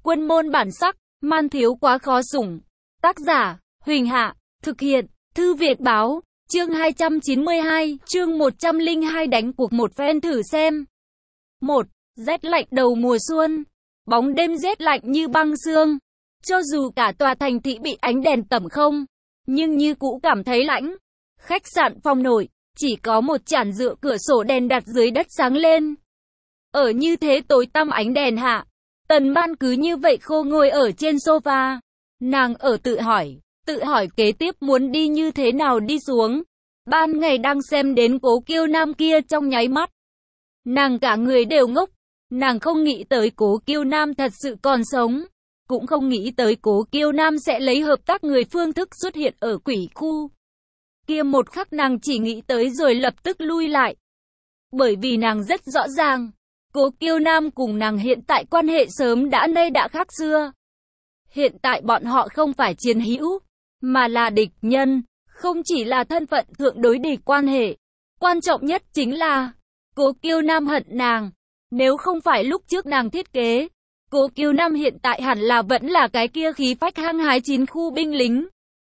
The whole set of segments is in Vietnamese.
Quân môn bản sắc, man thiếu quá khó sủng. Tác giả, Huỳnh Hạ, thực hiện, Thư Viện Báo, chương 292, chương 102 đánh cuộc một phen thử xem. 1. Rét lạnh đầu mùa xuân. Bóng đêm rét lạnh như băng xương. Cho dù cả tòa thành thị bị ánh đèn tẩm không, nhưng như cũ cảm thấy lạnh. Khách sạn Phong Nổi, chỉ có một chản dựa cửa sổ đèn đặt dưới đất sáng lên. Ở như thế tối tăm ánh đèn hạ, Tần Ban cứ như vậy khô ngồi ở trên sofa. Nàng ở tự hỏi kế tiếp muốn đi như thế nào đi xuống. Ban ngày đang xem đến Cố Kiêu Nam kia trong nháy mắt, nàng cả người đều ngốc. Nàng không nghĩ tới Cố Kiêu Nam thật sự còn sống, cũng không nghĩ tới Cố Kiêu Nam sẽ lấy hợp tác người phương thức xuất hiện ở quỷ khu. Kia một khắc nàng chỉ nghĩ tới rồi lập tức lui lại. Bởi vì nàng rất rõ ràng, Cố Kiêu Nam cùng nàng hiện tại quan hệ sớm đã nay đã khác xưa. Hiện tại bọn họ không phải chiến hữu, mà là địch nhân, không chỉ là thân phận thượng đối địch quan hệ. Quan trọng nhất chính là, Cố Kiêu Nam hận nàng. Nếu không phải lúc trước nàng thiết kế, Cố Kiêu Nam hiện tại hẳn là vẫn là cái kia khí phách hăng hái chín khu binh lính,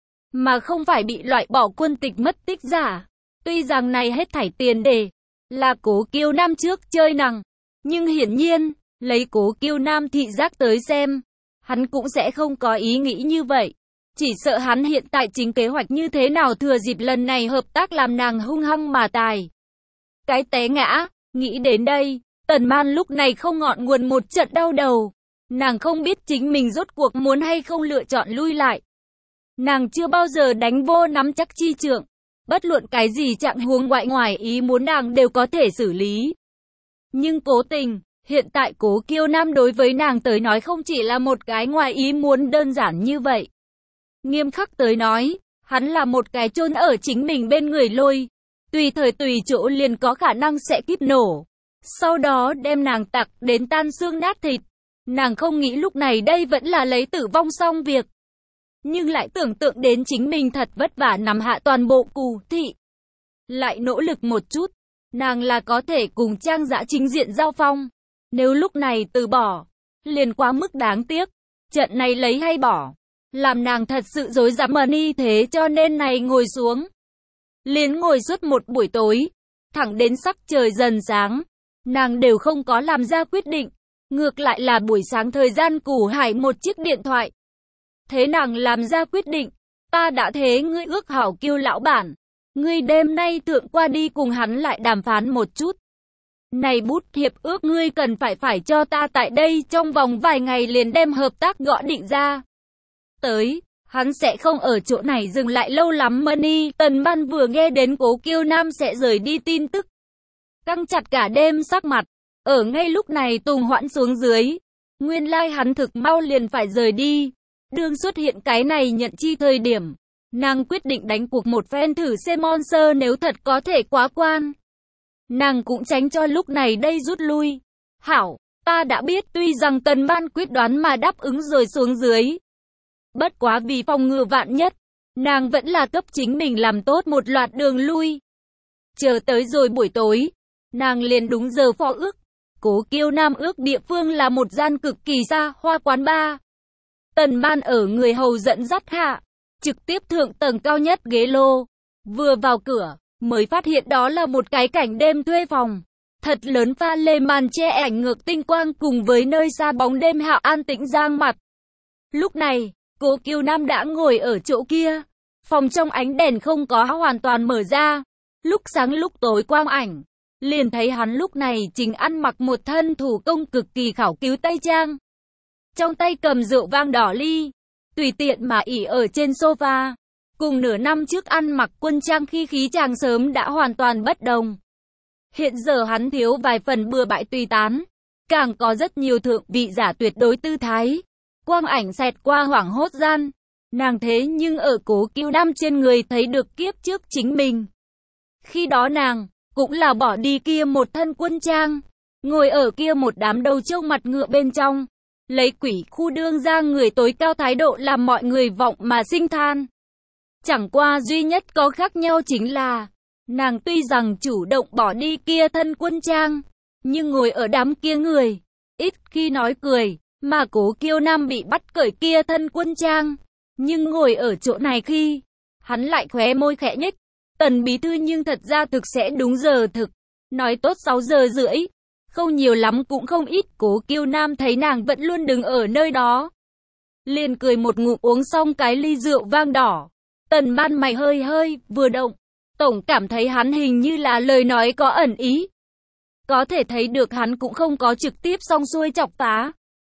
mà không phải bị loại bỏ quân tịch mất tích giả. Tuy rằng này hết thảy tiền đề là Cố Kiêu Nam trước chơi nàng, nhưng hiển nhiên, lấy Cố Kiêu Nam thị giác tới xem, hắn cũng sẽ không có ý nghĩ như vậy. Chỉ sợ hắn hiện tại chính kế hoạch như thế nào thừa dịp lần này hợp tác làm nàng hung hăng mà tài. Cái té ngã, nghĩ đến đây, Tần Man lúc này không ngọn nguồn một trận đau đầu. Nàng không biết chính mình rốt cuộc muốn hay không lựa chọn lui lại. Nàng chưa bao giờ đánh vô nắm chắc chi trượng. Bất luận cái gì trạng huống ngoài ý muốn nàng đều có thể xử lý. Nhưng cố tình, hiện tại Cố Kiêu Nam đối với nàng tới nói không chỉ là một cái ngoài ý muốn đơn giản như vậy. Nghiêm khắc tới nói, hắn là một cái chôn ở chính mình bên người lôi. Tùy thời tùy chỗ liền có khả năng sẽ kíp nổ. Sau đó đem nàng tặc đến tan xương nát thịt. Nàng không nghĩ lúc này đây vẫn là lấy tử vong xong việc. Nhưng lại tưởng tượng đến chính mình thật vất vả nắm hạ toàn bộ Cù Thị. Lại nỗ lực một chút, nàng là có thể cùng Trang Dã chính diện giao phong. Nếu lúc này từ bỏ, liền quá mức đáng tiếc. Trận này lấy hay bỏ, làm nàng thật sự rối rắm như thế, cho nên này ngồi xuống. Liền ngồi suốt một buổi tối, thẳng đến sắc trời dần sáng. Nàng đều không có làm ra quyết định. Ngược lại là buổi sáng thời gian Củ Hải một chiếc điện thoại. Thế nàng làm ra quyết định. Ta đã thế ngươi ước hảo Kiêu lão bản. Ngươi đêm nay thượng qua đi cùng hắn lại đàm phán một chút. Này bút hiệp ước ngươi cần phải cho ta tại đây trong vòng vài ngày liền đem hợp tác gõ định ra. Tới, hắn sẽ không ở chỗ này dừng lại lâu lắm Money. Tần Man vừa nghe đến Cố Kiêu Nam sẽ rời đi tin tức, căng chặt cả đêm sắc mặt. Ở ngay lúc này tùng hoãn xuống dưới. Nguyên lai hắn thực mau liền phải rời đi. Đương xuất hiện cái này nhận chi thời điểm, nàng quyết định đánh cuộc một phen thử xem Monster nếu thật có thể quá quan. Nàng cũng tránh cho lúc này đây rút lui. Hảo, ta đã biết. Tuy rằng Tần Man quyết đoán mà đáp ứng rồi xuống dưới. Bất quá vì phòng ngừa vạn nhất, nàng vẫn là cấp chính mình làm tốt một loạt đường lui. Chờ tới rồi buổi tối, nàng liền đúng giờ phó ước. Cố Kiêu Nam ước địa phương là một gian cực kỳ xa hoa quán bar. Tần Man ở người hầu dẫn dắt hạ, trực tiếp thượng tầng cao nhất ghế lô. Vừa vào cửa, mới phát hiện đó là một cái cảnh đêm thuê phòng. Thật lớn pha lê màn che ảnh ngược tinh quang cùng với nơi xa bóng đêm hạ an tĩnh giang mặt. Lúc này, Cố Kiêu Nam đã ngồi ở chỗ kia. Phòng trong ánh đèn không có hoàn toàn mở ra. Lúc sáng lúc tối quang ảnh. Liền thấy hắn lúc này chính ăn mặc một thân thủ công cực kỳ khảo cứu tây trang. Trong tay cầm rượu vang đỏ ly. Tùy tiện mà ỉ ở trên sofa. Cùng nửa năm trước ăn mặc quân trang khi khí chàng sớm đã hoàn toàn bất đồng. Hiện giờ hắn thiếu vài phần bừa bãi tùy tán. Càng có rất nhiều thượng vị giả tuyệt đối tư thái. Quang ảnh xẹt qua hoảng hốt gian. Nàng thế nhưng ở Cố Kiêu Nam trên người thấy được kiếp trước chính mình. Khi đó nàng cũng là bỏ đi kia một thân quân trang, ngồi ở kia một đám đầu trâu mặt ngựa bên trong, lấy quỷ khu đương ra người tối cao thái độ làm mọi người vọng mà sinh than. Chẳng qua duy nhất có khác nhau chính là, nàng tuy rằng chủ động bỏ đi kia thân quân trang, nhưng ngồi ở đám kia người, ít khi nói cười, mà Cố Kiêu Nam bị bắt cởi kia thân quân trang. Nhưng ngồi ở chỗ này khi, hắn lại khóe môi khẽ nhếch. Tần bí thư nhưng thật ra thực sẽ đúng giờ thực. Nói tốt 6 giờ rưỡi. Không nhiều lắm cũng không ít. Cố Kiêu Nam thấy nàng vẫn luôn đứng ở nơi đó, liền cười một ngụm uống xong cái ly rượu vang đỏ. Tần Ban mày hơi vừa động. Tổng cảm thấy hắn hình như là lời nói có ẩn ý. Có thể thấy được hắn cũng không có trực tiếp xong xuôi chọc phá.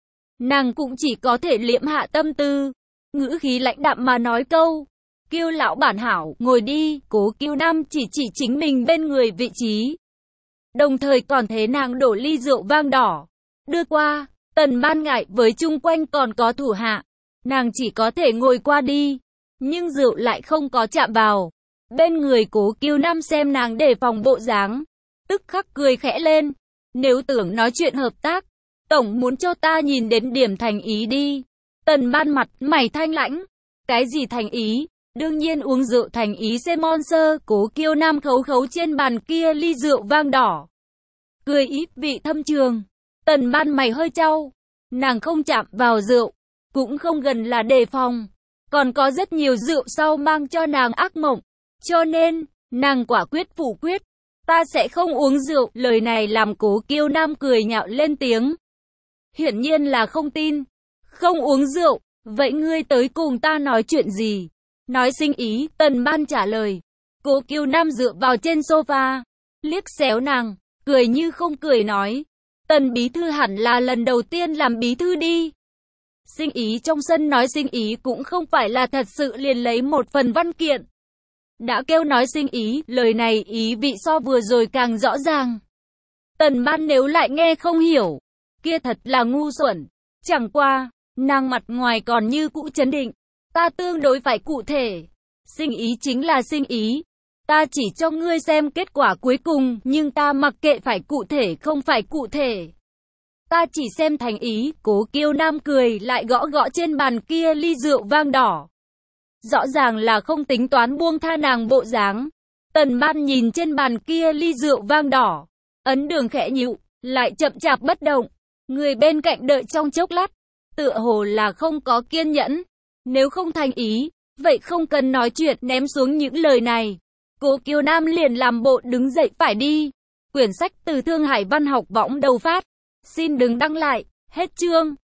Nàng cũng chỉ có thể liệm hạ tâm tư, ngữ khí lãnh đạm mà nói câu: Kiêu lão bản hảo, ngồi đi. Cố Kiêu Nam chỉ chính mình bên người vị trí, đồng thời còn thế nàng đổ ly rượu vang đỏ, đưa qua. Tần Ban ngại với chung quanh còn có thủ hạ, nàng chỉ có thể ngồi qua đi, nhưng rượu lại không có chạm vào. Bên người Cố Kiêu Nam xem nàng đề phòng bộ dáng, tức khắc cười khẽ lên. Nếu tưởng nói chuyện hợp tác, tổng muốn cho ta nhìn đến điểm thành ý đi. Tần Ban mặt mày thanh lãnh. Cái gì thành ý? Đương nhiên uống rượu thành ý sponsor. Cố Kiêu Nam khấu trên bàn kia ly rượu vang đỏ, cười ít vị thâm trường. Tần Ban mày hơi chau. Nàng không chạm vào rượu, cũng không gần là đề phòng. Còn có rất nhiều rượu sau mang cho nàng ác mộng. Cho nên, nàng quả quyết phủ quyết. Ta sẽ không uống rượu. Lời này làm Cố Kiêu Nam cười nhạo lên tiếng. Hiển nhiên là không tin. Không uống rượu, vậy ngươi tới cùng ta nói chuyện gì? Nói sinh ý. Tần Ban trả lời. Cố Kiêu Nam dựa vào trên sofa, liếc xéo nàng, cười như không cười nói: Tần bí thư hẳn là lần đầu tiên làm bí thư đi. Sinh ý trong sân nói sinh ý cũng không phải là thật sự liền lấy một phần văn kiện. Đã kêu nói sinh ý, lời này ý vị so vừa rồi càng rõ ràng. Tần Ban nếu lại nghe không hiểu, kia thật là ngu xuẩn. Chẳng qua, nàng mặt ngoài còn như cũ trấn định. Ta tương đối phải cụ thể. Sinh ý chính là sinh ý. Ta chỉ cho ngươi xem kết quả cuối cùng, nhưng ta mặc kệ phải cụ thể không phải cụ thể. Ta chỉ xem thành ý. Cố Kiêu Nam cười lại gõ trên bàn kia ly rượu vang đỏ. Rõ ràng là không tính toán buông tha nàng bộ dáng. Tần Ban nhìn trên bàn kia ly rượu vang đỏ, ấn đường khẽ nhíu, lại chậm chạp bất động. Người bên cạnh đợi trong chốc lát, tựa hồ là không có kiên nhẫn. Nếu không thành ý, vậy không cần nói chuyện. Ném xuống những lời này, Cố Kiêu Nam liền làm bộ đứng dậy phải đi. Quyển sách từ Thương Hải Văn học võng đầu phát. Xin đừng đăng lại. Hết chương.